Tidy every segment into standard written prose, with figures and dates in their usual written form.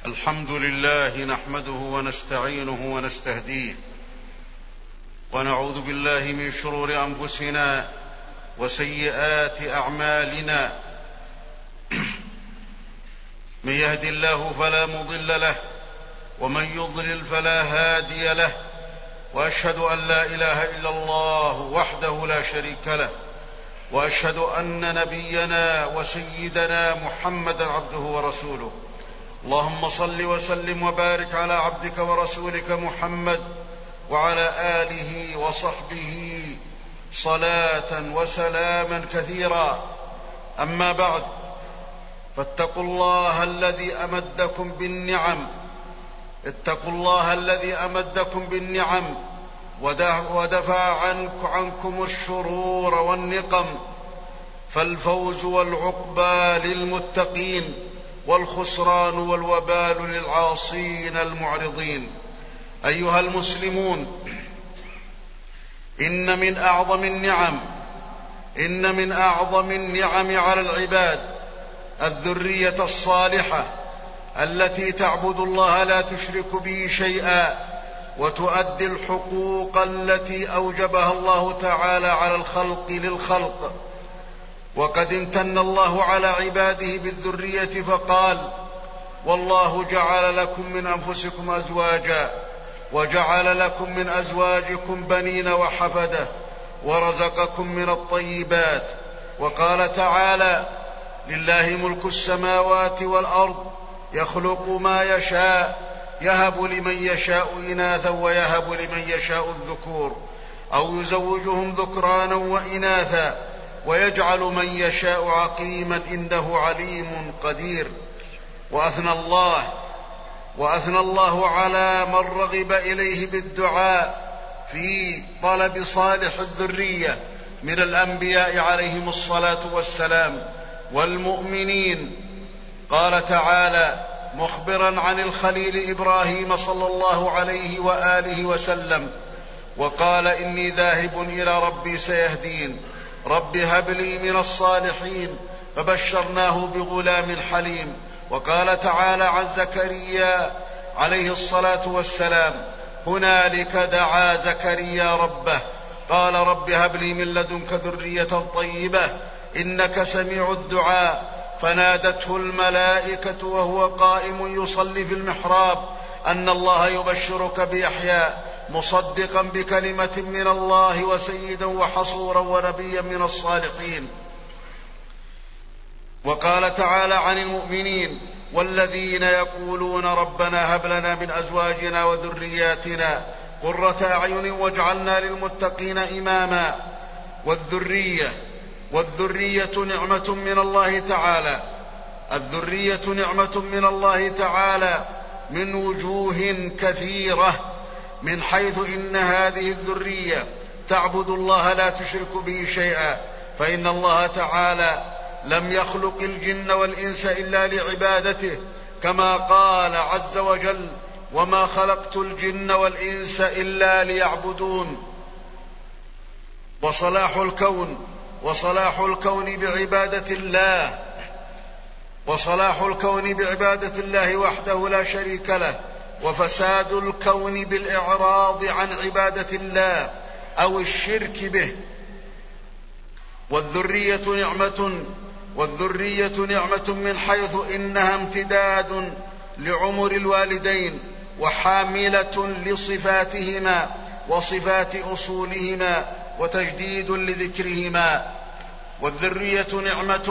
الحمد لله نحمده ونستعينه ونستهديه ونعوذ بالله من شرور أنفسنا وسيئات أعمالنا. من يهد الله فلا مضل له ومن يضلل فلا هادي له، وأشهد أن لا إله إلا الله وحده لا شريك له، وأشهد أن نبينا وسيدنا محمدا عبده ورسوله. اللهم صل وسلم وبارك على عبدك ورسولك محمد وعلى آله وصحبه صلاة وسلاما كثيرا. أما بعد، فاتقوا الله الذي أمدكم بالنعم، اتقوا الله الذي أمدكم بالنعم ودفع عنكم الشرور والنقم، فالفوز والعقبى للمتقين والخسران والوبال للعاصين المعرضين. أيها المسلمون، إن من أعظم النعم على العباد الذرية الصالحة التي تعبد الله لا تشرك به شيئا، وتؤدي الحقوق التي أوجبها الله تعالى على الخلق للخلق. وقد امتن الله على عباده بالذرية فقال: والله جعل لكم من أنفسكم أزواجا وجعل لكم من أزواجكم بنين وحفدة ورزقكم من الطيبات. وقال تعالى: لله ملك السماوات والأرض يخلق ما يشاء يهب لمن يشاء إناثا ويهب لمن يشاء الذكور أو يزوجهم ذكرانا وإناثا ويجعل من يشاء عقيما إنه عليم قدير. وأثنى الله على من رغب إليه بالدعاء في طلب صالح الذرية من الأنبياء عليهم الصلاة والسلام والمؤمنين. قال تعالى مخبرا عن الخليل إبراهيم صلى الله عليه وآله وسلم: وقال إني ذاهب إلى ربي سيهدين، رب هب لي من الصالحين، فبشرناه بغلام حليم. وقال تعالى عن زكريا عليه الصلاة والسلام: هنالك دعا زكريا ربه قال رب هب لي من لدنك ذرية طيبة إنك سميع الدعاء. فنادته الملائكة وهو قائم يصلي في المحراب أن الله يبشرك بيحيى مصدقا بكلمة من الله وسيدا وحصورا ونبيا من الصالحين. وقال تعالى عن المؤمنين: والذين يقولون ربنا هب لنا من أزواجنا وذرياتنا قرة أعين واجعلنا للمتقين إماما. والذرية نعمة من الله تعالى. الذرية نعمة من الله تعالى من وجوه كثيرة، من حيث إن هذه الذرية تعبد الله لا تشرك به شيئا، فإن الله تعالى لم يخلق الجن والإنس إلا لعبادته، كما قال عز وجل: وما خلقت الجن والإنس إلا ليعبدون. وصلاح الكون بعبادة الله وحده لا شريك له، وفساد الكون بالإعراض عن عبادة الله أو الشرك به. والذرية نعمة من حيث إنها امتداد لعمر الوالدين وحاملة لصفاتهما وصفات أصولهما وتجديد لذكرهما. والذرية نعمة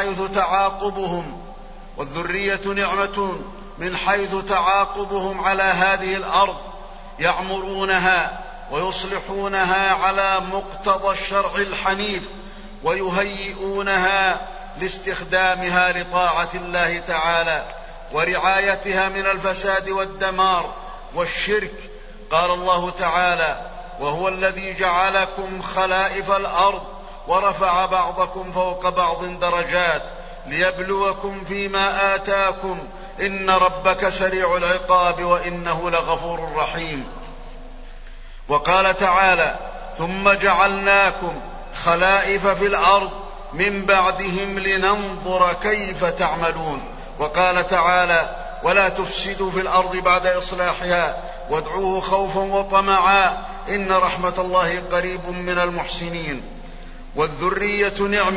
من حيث تعاقبهم على هذه الأرض، يعمرونها ويصلحونها على مقتضى الشرع الحنيف، ويهيئونها لاستخدامها لطاعة الله تعالى ورعايتها من الفساد والدمار والشرك. قال الله تعالى: وهو الذي جعلكم خلائف الأرض ورفع بعضكم فوق بعض درجات ليبلوكم فيما آتاكم إن ربك سريع العقاب وإنه لغفور رحيم. وقال تعالى: ثم جعلناكم خلائف في الأرض من بعدهم لننظر كيف تعملون. وقال تعالى: ولا تفسدوا في الأرض بعد إصلاحها وادعوه خوفا وطمعا إن رحمة الله قريب من المحسنين. والذرية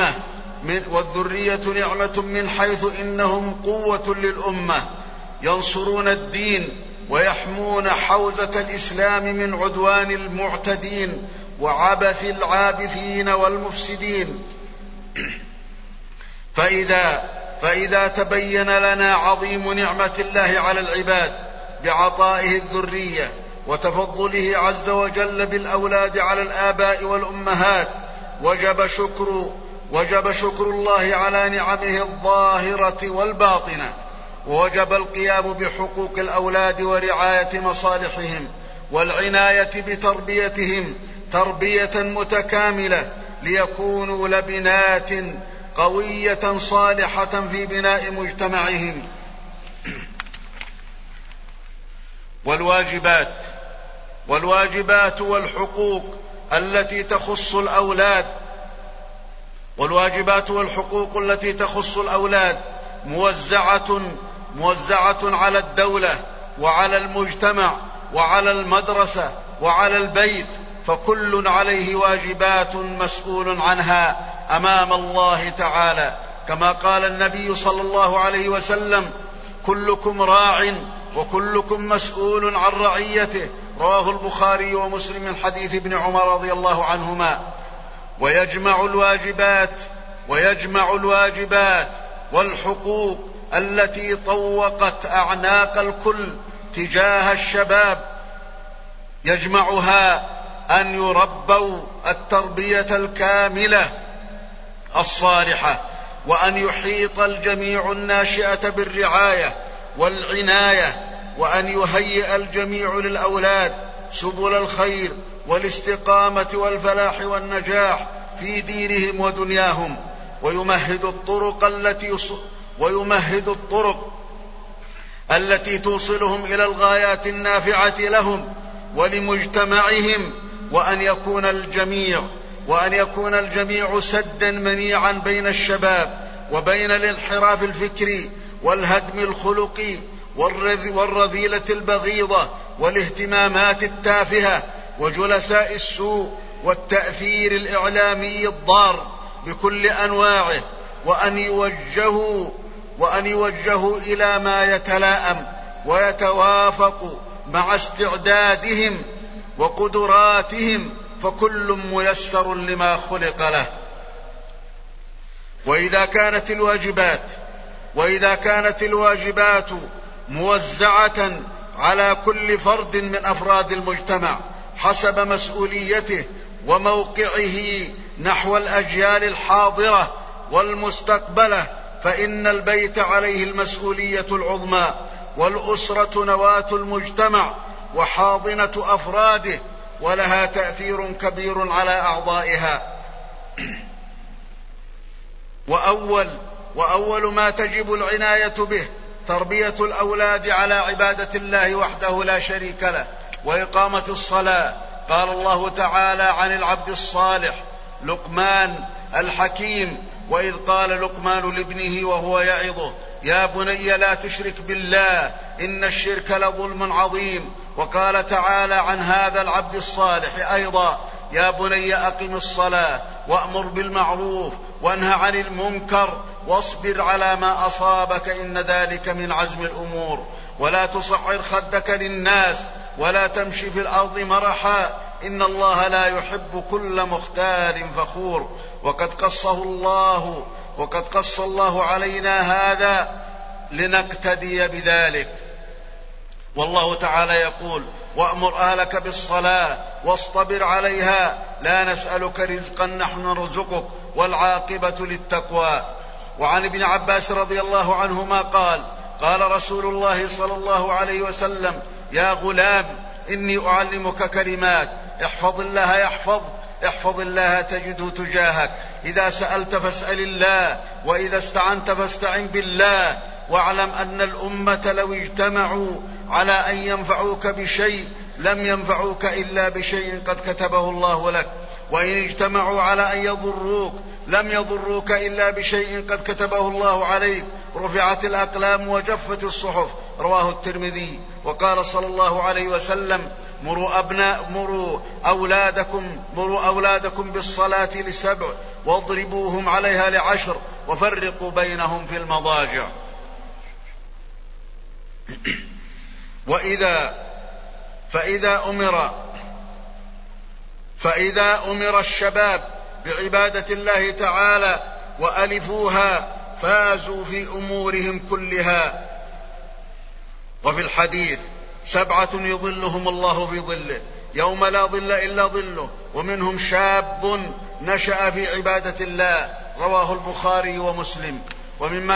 نعمة من حيث إنهم قوة للأمة ينصرون الدين ويحمون حوزة الإسلام من عدوان المعتدين وعبث العابثين والمفسدين. فإذا تبين لنا عظيم نعمة الله على العباد بعطائه الذرية وتفضله عز وجل بالأولاد على الآباء والأمهات وجب شكر الله على نعمه الظاهرة والباطنة، ووجب القيام بحقوق الأولاد ورعاية مصالحهم والعناية بتربيتهم تربية متكاملة ليكونوا لبنات قوية صالحة في بناء مجتمعهم. والواجبات والحقوق التي تخص الأولاد موزعة على الدولة وعلى المجتمع وعلى المدرسة وعلى البيت، فكل عليه واجبات مسؤول عنها أمام الله تعالى، كما قال النبي صلى الله عليه وسلم: كلكم راع وكلكم مسؤول عن رعيته، رواه البخاري ومسلم من حديث ابن عمر رضي الله عنهما. ويجمع الواجبات والحقوق التي طوقت أعناق الكل تجاه الشباب، يجمعها أن يربوا التربية الكاملة الصالحة، وأن يحيط الجميع الناشئة بالرعاية والعناية، وأن يهيئ الجميع للأولاد سبل الخير والاستقامة والفلاح والنجاح في دينهم ودنياهم، ويمهد الطرق التي توصلهم إلى الغايات النافعة لهم ولمجتمعهم، وأن يكون الجميع سدا منيعا بين الشباب وبين الانحراف الفكري والهدم الخلقي والرذيلة البغيضة والاهتمامات التافهة وجلساء السوء والتأثير الإعلامي الضار بكل أنواعه، وأن يوجهوا إلى ما يتلائم ويتوافق مع استعدادهم وقدراتهم، فكل ميسر لما خلق له. وإذا كانت الواجبات موزعة على كل فرد من أفراد المجتمع حسب مسؤوليته وموقعه نحو الأجيال الحاضرة والمستقبلة، فإن البيت عليه المسؤولية العظمى، والأسرة نواة المجتمع وحاضنة أفراده، ولها تأثير كبير على أعضائها. وأول ما تجب العناية به تربية الأولاد على عبادة الله وحده لا شريك له وإقامة الصلاة. قال الله تعالى عن العبد الصالح لقمان الحكيم: وإذ قال لقمان لابنه وهو يعظه: يا بني لا تشرك بالله إن الشرك لظلم عظيم. وقال تعالى عن هذا العبد الصالح أيضا: يا بني أقم الصلاة وأمر بالمعروف وانهى عن المنكر واصبر على ما أصابك إن ذلك من عزم الأمور، ولا تصعر خدك للناس ولا تمشي في الأرض مرحا إن الله لا يحب كل مختال فخور. وقد قص الله علينا هذا لنقتدي بذلك. والله تعالى يقول: وأمر أهلك بالصلاة واصطبر عليها لا نسألك رزقا نحن نرزقك والعاقبة للتقوى. وعن ابن عباس رضي الله عنهما قال: قال رسول الله صلى الله عليه وسلم: يا غلام إني أعلمك كلمات احفظ الله تجده تجاهك، إذا سألت فاسأل الله، وإذا استعنت فاستعن بالله، واعلم أن الأمة لو اجتمعوا على أن ينفعوك بشيء لم ينفعوك إلا بشيء قد كتبه الله لك، وإن اجتمعوا على أن يضروك لم يضروك إلا بشيء قد كتبه الله عليك. رفعت الأقلام وجفت الصحف رواه الترمذي. وقال صلى الله عليه وسلم: مروا أولادكم بالصلاة ل7 واضربوهم عليها ل10 وفرقوا بينهم في المضاجع. فإذا أمر الشباب بعبادة الله تعالى وألفوها فازوا في أمورهم كلها. وفي الحديث: 7 يظلهم الله في ظله يوم لا ظل إلا ظله، ومنهم شاب نشأ في عبادة الله، رواه البخاري ومسلم. ومما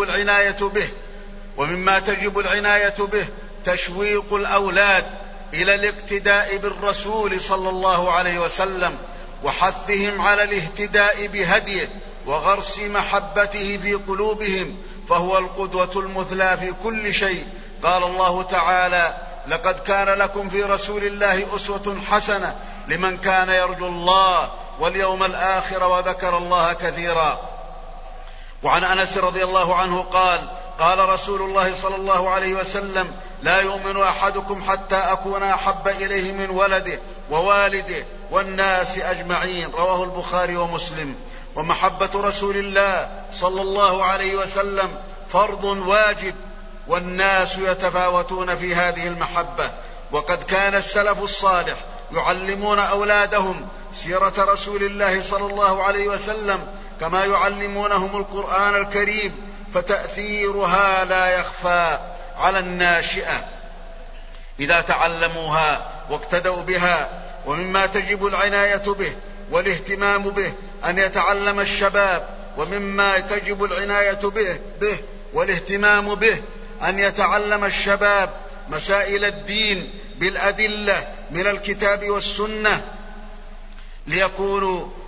تجب العناية به تشويق الأولاد إلى الاقتداء بالرسول صلى الله عليه وسلم، وحثهم على الاهتداء بهديه وغرس محبته في قلوبهم، فهو القدوة المثلى في كل شيء. قال الله تعالى: لقد كان لكم في رسول الله أسوة حسنة لمن كان يرجو الله واليوم الآخر وذكر الله كثيرا. وعن أنس رضي الله عنه قال: قال رسول الله صلى الله عليه وسلم: لا يؤمن أحدكم حتى أكون أحب إليه من ولده ووالده والناس أجمعين، رواه البخاري ومسلم. ومحبة رسول الله صلى الله عليه وسلم فرض واجب، والناس يتفاوتون في هذه المحبة. وقد كان السلف الصالح يعلمون أولادهم سيرة رسول الله صلى الله عليه وسلم كما يعلمونهم القرآن الكريم، فتأثيرها لا يخفى على الناشئة إذا تعلموها واقتدوا بها. ومما تجب العناية به والاهتمام به أن يتعلم الشباب ومما تجب العناية به والاهتمام به أن يتعلم الشباب مسائل الدين بالأدلة من الكتاب والسنة ليكونوا.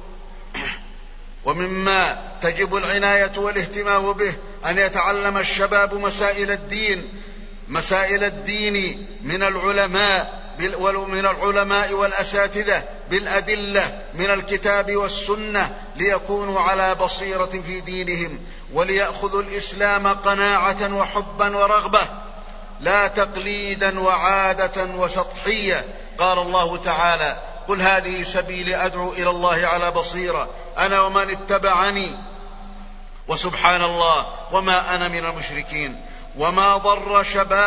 ومما تجب العناية والاهتمام به أن يتعلم الشباب مسائل الدين من العلماء والأساتذة بالأدلة من الكتاب والسنة ليكونوا على بصيرة في دينهم، وليأخذوا الإسلام قناعة وحبا ورغبة لا تقليدا وعادة وسطحية. قال الله تعالى: قل هذه سبيلي أدعو إلى الله على بصيرة أنا ومن اتبعني وسبحان الله وما أنا من المشركين. وما ضر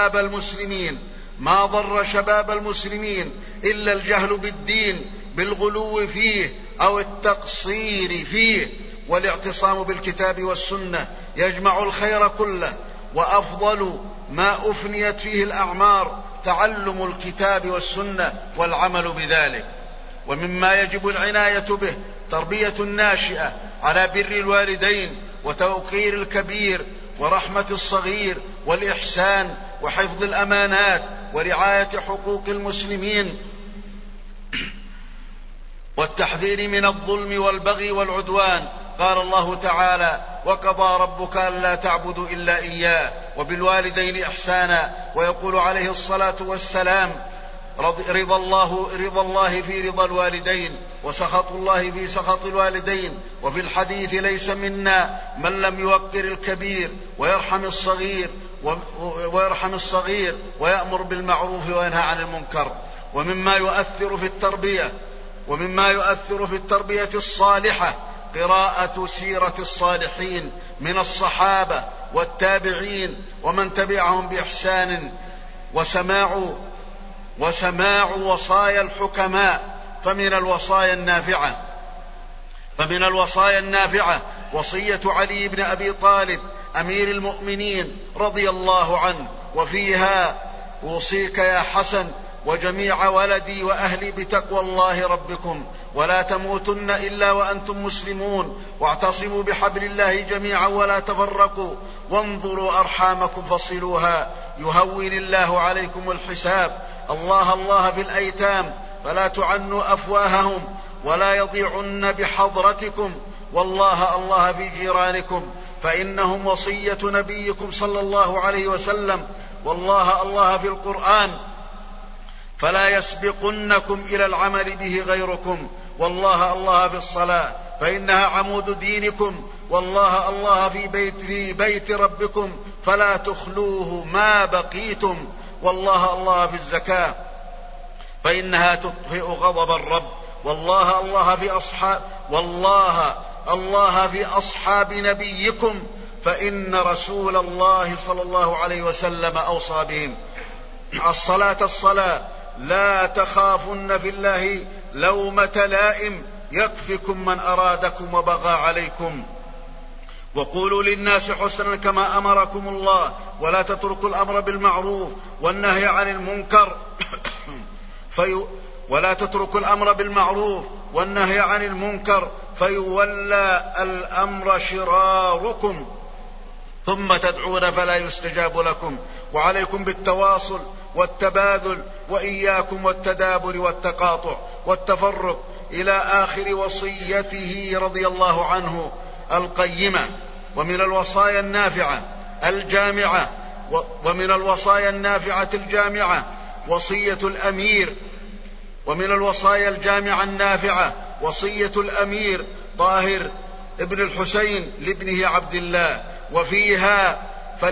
شباب المسلمين إلا الجهل بالدين بالغلو فيه أو التقصير فيه، والاعتصام بالكتاب والسنة يجمع الخير كله، وأفضل ما أفنيت فيه الأعمار تعلم الكتاب والسنة والعمل بذلك. ومما يجب العناية به تربية الناشئة على بر الوالدين وتوقير الكبير ورحمة الصغير والإحسان وحفظ الأمانات ورعاية حقوق المسلمين والتحذير من الظلم والبغي والعدوان. قال الله تعالى: وقضى ربك ألا تعبدوا إلا إياه وبالوالدين إحسانا. ويقول عليه الصلاة والسلام: رضا الله في رضا الوالدين وسخط الله في سخط الوالدين. وفي الحديث: ليس منا من لم يوقر الكبير ويرحم الصغير ويأمر بالمعروف وينهى عن المنكر. ومما يؤثر في التربية الصالحة قراءة سيرة الصالحين من الصحابة والتابعين ومن تبعهم بإحسان، وسماع وصايا الحكماء. فمن الوصايا النافعة وصية علي بن أبي طالب أمير المؤمنين رضي الله عنه، وفيها: أوصيك يا حسن وجميع ولدي وأهلي بتقوى الله ربكم ولا تموتن إلا وأنتم مسلمون، واعتصموا بحبل الله جميعا ولا تفرقوا، وانظروا أرحامكم فصلوها، يهون الله عليكم الحساب. الله في الأيتام فلا تعنوا أفواههم ولا يضيعن بحضرتكم، والله في جيرانكم فإنهم وصية نبيكم صلى الله عليه وسلم. والله في القرآن فلا يسبقنكم إلى العمل به غيركم. والله في الصلاة فإنها عمود دينكم. والله في بيت ربكم فلا تخلوه ما بقيتم، والله الله في الزكاة فإنها تطفئ غضب الرب، والله الله في أصحاب نبيكم، فإن رسول الله صلى الله عليه وسلم أوصى بهم. الصلاة لا تخافن في الله لومة لائم، يكفكم من أرادكم وبغى عليكم، وقولوا للناس حسنا كما أمركم الله، ولا تتركوا الأمر بالمعروف والنهي عن المنكر فيولى الأمر شراركم، ثم تدعون فلا يستجاب لكم، وعليكم بالتواصل والتباذل، وإياكم والتدابر والتقاطع والتفرق، إلى آخر وصيته رضي الله عنه القيمة. ومن الوصايا النافعة الجامعة وصية الأمير، ومن الوصايا الجامعة النافعة وصية الأمير طاهر ابن الحسين لابنه عبد الله، وفيها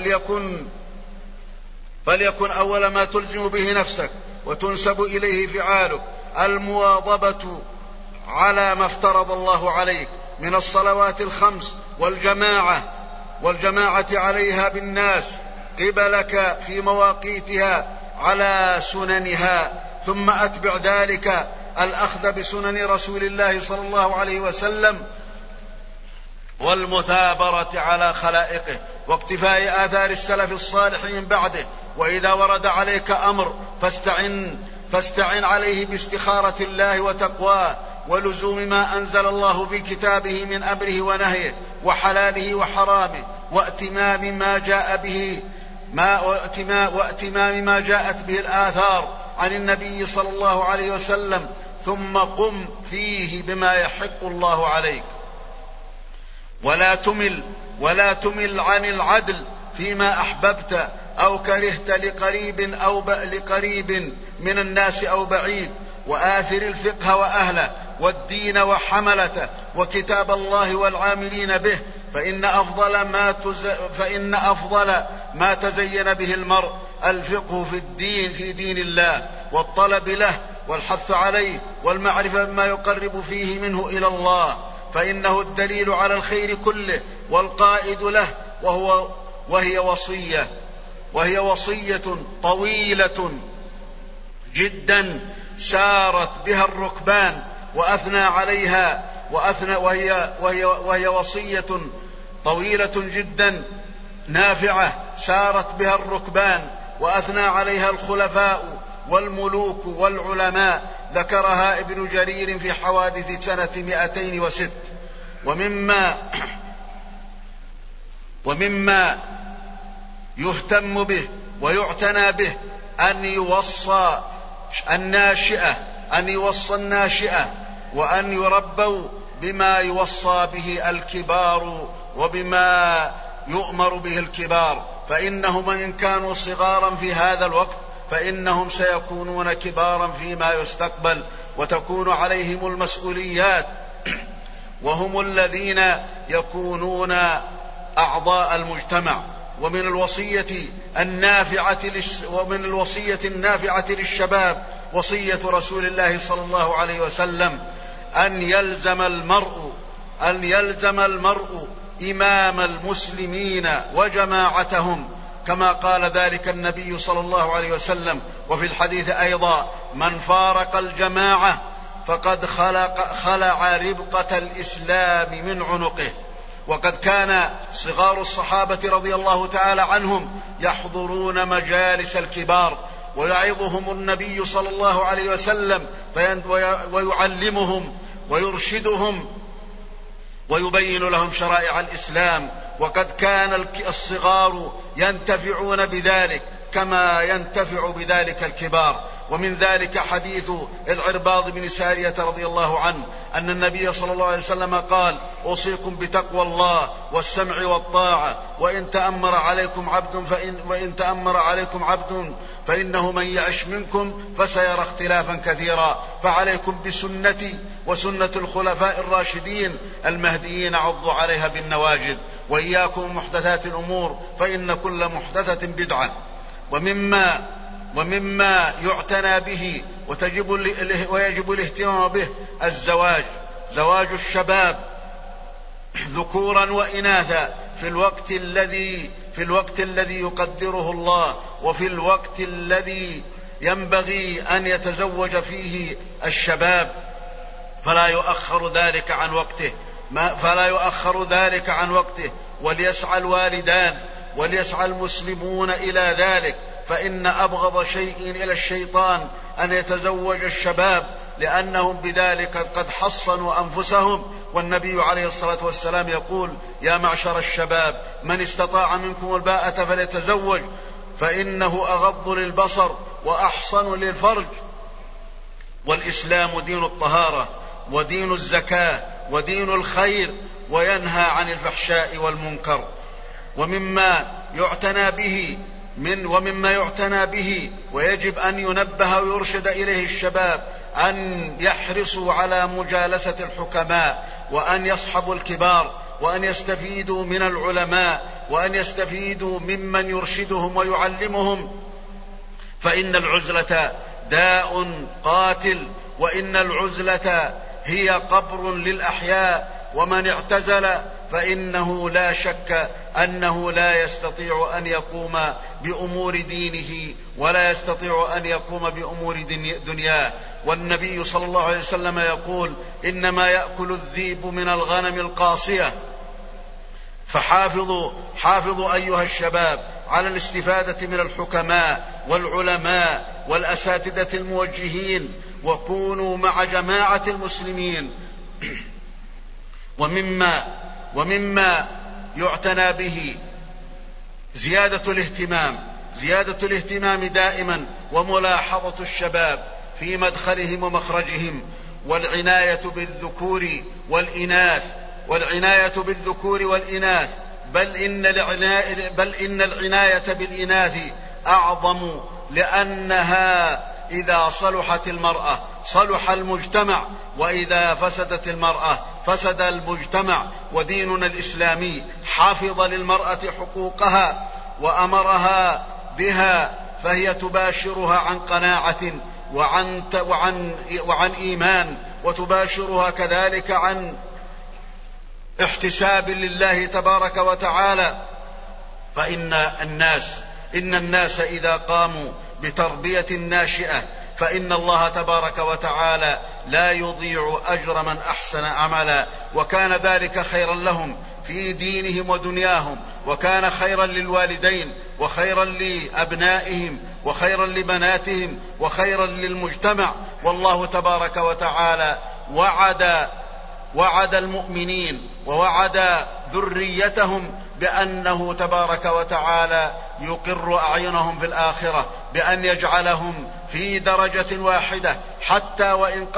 فليكن أول ما تلزم به نفسك وتنسب إليه فعالك المواظبة على ما افترض الله عليك من الصلوات الخمس والجماعة عليها بالناس قبلك في مواقيتها على سننها، ثم أتبع ذلك الأخذ بسنن رسول الله صلى الله عليه وسلم والمثابرة على خلائقه واقتفاء آثار السلف الصالح من بعده. وإذا ورد عليك أمر فاستعن عليه باستخارة الله وتقواه، ولزوم ما أنزل الله في كتابه من أمره ونهيه وحلاله وحرامه، واتمام ما جاءت به الآثار عن النبي صلى الله عليه وسلم، ثم قم فيه بما يحق الله عليك، ولا تمل عن العدل فيما أحببت أو كرهت لقريب من الناس أو بعيد، وآثر الفقه وأهله والدين وحملته وكتاب الله والعاملين به، فإن أفضل ما تزين به المرء الفقه في دين الله، والطلب له والحث عليه والمعرفة بما يقرب فيه منه إلى الله، فإنه الدليل على الخير كله والقائد له، وهي وصية طويلة جدا سارت بها الركبان وأثنى عليها وهي وصية طويلة جدا نافعة سارت بها الركبان وأثنى عليها الخلفاء والملوك والعلماء، ذكرها ابن جرير في حوادث سنة 206. ومما يهتم به ويعتنى به أن يوصى الناشئة وأن يربوا بما يوصى به الكبار وبما يؤمر به الكبار، فإنهم إن كانوا صغارا في هذا الوقت فإنهم سيكونون كبارا فيما يستقبل، وتكون عليهم المسؤوليات، وهم الذين يكونون أعضاء المجتمع. ومن الوصية النافعة للشباب وصية رسول الله صلى الله عليه وسلم أن يلزم المرء إمام المسلمين وجماعتهم، كما قال ذلك النبي صلى الله عليه وسلم. وفي الحديث أيضا: من فارق الجماعة فقد خلع ربقة الإسلام من عنقه. وقد كان صغار الصحابة رضي الله تعالى عنهم يحضرون مجالس الكبار، ويعظهم النبي صلى الله عليه وسلم ويعلمهم ويرشدهم ويبين لهم شرائع الإسلام، وقد كان الصغار ينتفعون بذلك كما ينتفع بذلك الكبار. ومن ذلك حديث العرباض بن سارية رضي الله عنه أن النبي صلى الله عليه وسلم قال: أوصيكم بتقوى الله والسمع والطاعة، وإن تأمر عليكم عبد فإنه من يعش منكم فسيرى اختلافا كثيرا، فعليكم بسنتي وسنة الخلفاء الراشدين المهديين، عضوا عليها بالنواجذ. وإياكم محدثات الأمور فإن كل محدثة بدعة. ومما يعتنى به ويجب الاهتمام به زواج الشباب ذكورا وإناثا في الوقت الذي يقدره الله، وفي الوقت الذي ينبغي أن يتزوج فيه الشباب، فلا يؤخر ذلك عن وقته، وليسعى الوالدان وليسعى المسلمون إلى ذلك، فإن أبغض شيء إلى الشيطان أن يتزوج الشباب، لأنهم بذلك قد حصنوا أنفسهم. والنبي عليه الصلاة والسلام يقول: يا معشر الشباب من استطاع منكم الباءة فليتزوج فإنه أغض للبصر وأحصن للفرج. والإسلام دين الطهارة ودين الزكاة ودين الخير، وينهى عن الفحشاء والمنكر. ومما يعتنى به ويجب أن ينبه ويرشد إليه الشباب أن يحرصوا على مجالسة الحكماء، وأن يصحبوا الكبار، وأن يستفيدوا من العلماء، وأن يستفيدوا ممن يرشدهم ويعلمهم، فإن العزلة داء قاتل، وإن العزلة هي قبر للأحياء، ومن اعتزل فإنه لا شك أنه لا يستطيع أن يقوم بأمور دينه ولا يستطيع أن يقوم بأمور دنياه. والنبي صلى الله عليه وسلم يقول: إنما يأكل الذئب من الغنم القاصية. فحافظوا أيها الشباب على الاستفادة من الحكماء والعلماء والأساتذة الموجهين، وكونوا مع جماعة المسلمين. ومما يعتنى به زيادة الاهتمام دائما، وملاحظة الشباب في مدخلهم ومخرجهم، والعناية بالذكور والإناث، بل إن العناية بالإناث أعظم، لأنها إذا صلحت المرأة صلح المجتمع، وإذا فسدت المرأة فسد المجتمع. وديننا الإسلامي حافظ للمرأة حقوقها وأمرها بها، فهي تباشرها عن قناعة وعن إيمان، وتباشرها كذلك عن احتساب لله تبارك وتعالى. فإن الناس إذا قاموا بتربية ناشئة فإن الله تبارك وتعالى لا يضيع أجر من أحسن عملا، وكان ذلك خيرا لهم في دينهم ودنياهم، وكان خيرا للوالدين، وخيرا لأبنائهم، وخيرا لبناتهم، وخيرا للمجتمع. والله تبارك وتعالى وعد المؤمنين ووعد ذريتهم بأنه تبارك وتعالى يقر أعينهم في الآخرة، بأن يجعلهم في درجة واحدة، حتى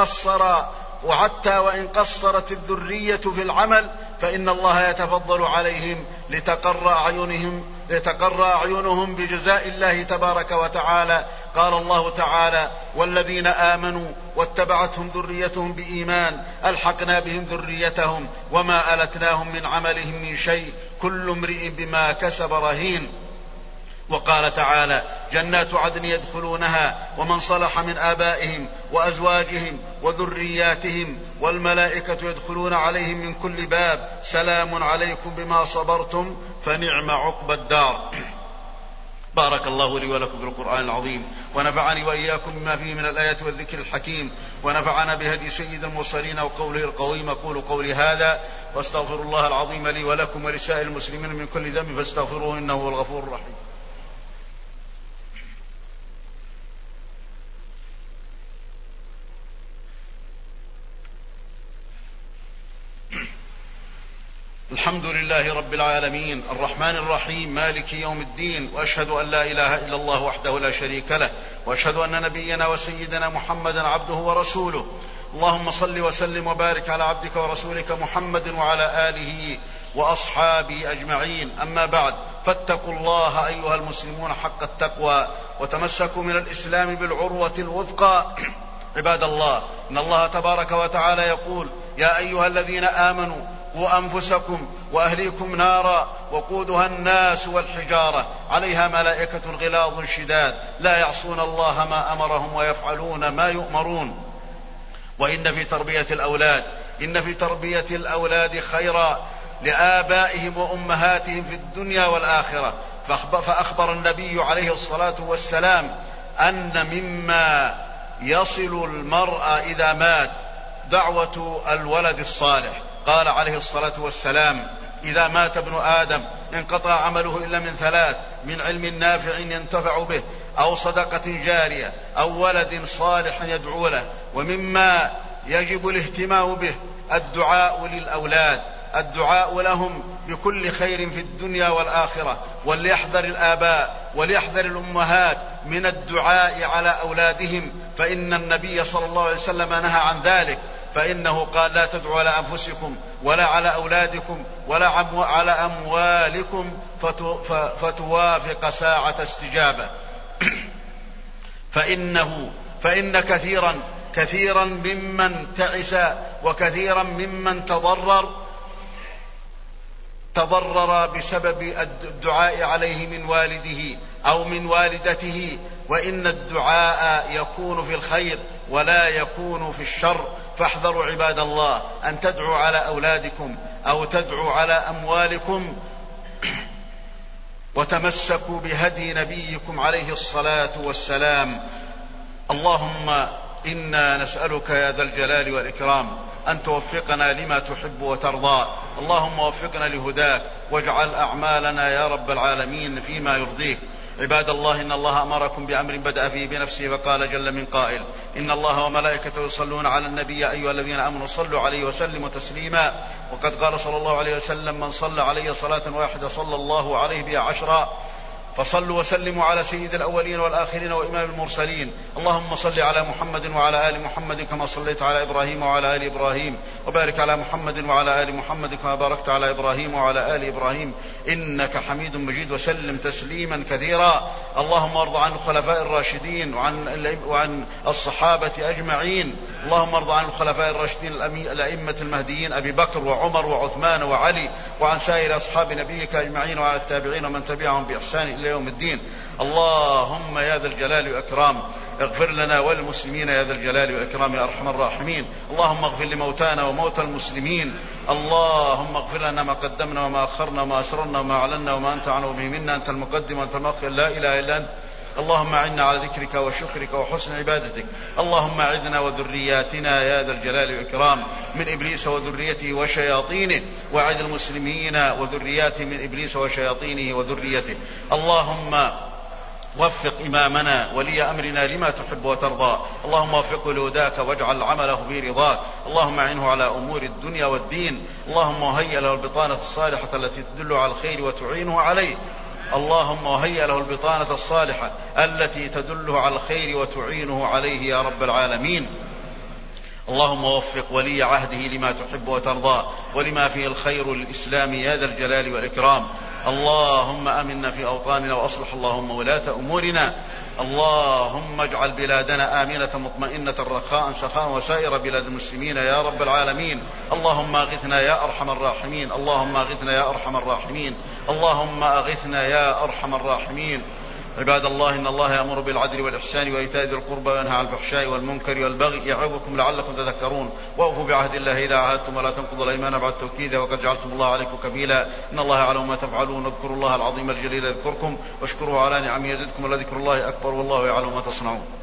وإن قصرت الذرية في العمل، فإن الله يتفضل عليهم لتقر أعينهم بجزاء الله تبارك وتعالى. قال الله تعالى: والذين آمنوا واتبعتهم ذريتهم بإيمان ألحقنا بهم ذريتهم وما ألتناهم من عملهم من شيء كل امرئ بما كسب رهين. وقال تعالى: جنات عدن يدخلونها ومن صلح من آبائهم وأزواجهم وذرياتهم والملائكة يدخلون عليهم من كل باب سلام عليكم بما صبرتم فنعم عقبى الدار. بارك الله لي ولكم في القرآن العظيم، ونفعني وإياكم بما فيه من الآيات والذكر الحكيم، ونفعنا بهدي سيد المرسلين وقوله القويم. أقول قولي هذا واستغفر الله العظيم لي ولكم ولسائر المسلمين من كل ذنب فاستغفروه إنه هو الغفور الرحيم. الحمد لله رب العالمين الرحمن الرحيم مالك يوم الدين، وأشهد أن لا إله إلا الله وحده لا شريك له، وأشهد أن نبينا وسيدنا محمدا عبده ورسوله. اللهم صل وسلم وبارك على عبدك ورسولك محمد وعلى آله وأصحابه أجمعين. أما بعد، فاتقوا الله أيها المسلمون حق التقوى، وتمسكوا من الإسلام بالعروة الوثقى. عباد الله، إن الله تبارك وتعالى يقول: يا أيها الذين آمنوا قوا أنفسكم وأهليكم نارا وقودها الناس والحجارة عليها ملائكة غلاظ شداد لا يعصون الله ما أمرهم ويفعلون ما يؤمرون. وإن في تربية الأولاد خيرا لآبائهم وأمهاتهم في الدنيا والآخرة. فأخبر النبي عليه الصلاة والسلام أن مما يصل المرء إذا مات دعوة الولد الصالح. قال عليه الصلاة والسلام: إذا مات ابن آدم انقطع عمله إلا من ثلاث: من علم نافع ينتفع به، أو صدقة جارية، أو ولد صالح يدعو له. ومما يجب الاهتمام به الدعاء للأولاد، الدعاء لهم بكل خير في الدنيا والآخرة. وليحذر الآباء وليحذر الأمهات من الدعاء على أولادهم، فإن النبي صلى الله عليه وسلم نهى عن ذلك، فإنه قال: لا تدعوا على أنفسكم ولا على أولادكم ولا على أموالكم فتوافق ساعة استجابة. فإن كثيرا ممن تعس وكثيرا ممن تضرر بسبب الدعاء عليه من والده أو من والدته. وإن الدعاء يكون في الخير ولا يكون في الشر. فاحذروا عباد الله أن تدعوا على أولادكم أو تدعوا على أموالكم، وتمسكوا بهدي نبيكم عليه الصلاة والسلام. اللهم إنا نسألك يا ذا الجلال والإكرام أن توفقنا لما تحب وترضى. اللهم وفقنا لهداك واجعل أعمالنا يا رب العالمين فيما يرضيك. عباد الله، إن الله أمركم بأمر بدأ فيه بنفسه فقال جل من قائل: إن الله وملائكته يصلون على النبي يا أيها الذين آمنوا صلوا عليه وسلموا تسليما. وقد قال صلى الله عليه وسلم: من صلى علي صلاة واحدة صلى الله عليه بها 10. فصلوا وسلموا على سيد الأولين والآخرين وإمام المرسلين. اللهم صل على محمد وعلى آل محمد كما صليت على إبراهيم وعلى آل إبراهيم، وبارك على محمد وعلى آل محمد كما باركت على إبراهيم وعلى آل إبراهيم إنك حميد مجيد، وسلم تسليما كثيرا. اللهم ارض عن الخلفاء الراشدين وعن الصحابة أجمعين. اللهم ارض عن الخلفاء الراشدين الأئمة المهديين أبي بكر وعمر وعثمان وعلي، وعن سائر أصحاب نبيك أجمعين، وعلى التابعين ومن تبعهم بإحسان إلى يوم الدين. اللهم يا ذا الجلال والإكرام اغفر لنا والمسلمين يا ذا الجلال والإكرام يا أرحم الراحمين. اللهم اغفر لموتانا وموتى المسلمين. اللهم اغفر لنا ما قدمنا وما أخرنا وما أسررنا وما أعلنا وما أنت عنه به منا. أنت المقدم وأنت المؤخر، لا إله إلا أنت. اللهم أعنا على ذكرك وشكرك وحسن عبادتك. اللهم أعذنا وذرياتنا يا ذا الجلال والإكرام من إبليس وذريته وشياطينه، وأعذ المسلمين وذرياتهم من إبليس وشياطينه وذريته. اللهم وفق إمامنا ولي أمرنا لما تحب وترضى. اللهم وفقه لهداك واجعل عمله في رضاك. اللهم أعنه على أمور الدنيا والدين. اللهم وهيئ له البطانة الصالحة التي تدل على الخير وتعينه عليه. اللهم وهيئ له البطانة الصالحة التي تدله على الخير وتعينه عليه يا رب العالمين. اللهم وفق ولي عهده لما تحب وترضى ولما فيه الخير للإسلام يا ذا الجلال والإكرام. اللهم آمنا في أوطاننا وأصلح اللهم ولاة أمورنا. اللهم اجعل بلادنا آمنة مطمئنة رخاء سخاء وسائر بلاد المسلمين يا رب العالمين. اللهم أغثنا يا أرحم الراحمين. اللهم أغثنا يا أرحم الراحمين. اللهم أغثنا يا أرحم الراحمين. عباد الله، إن الله يأمر بالعدل والإحسان وإيتاء ذي القربى وينهى عن الفحشاء والمنكر والبغي يعظكم لعلكم تذكرون. وأوفوا بعهد الله إذا عاهدتم ولا تنقضوا الأيمان بعد توكيدها وقد جعلتم الله عليكم كبيلا. إن الله يعلم ما تفعلون. اذكروا الله العظيم الجليل يذكركم واشكروه على نعمه يزدكم ولذكر الله أكبر والله يعلم ما تصنعون.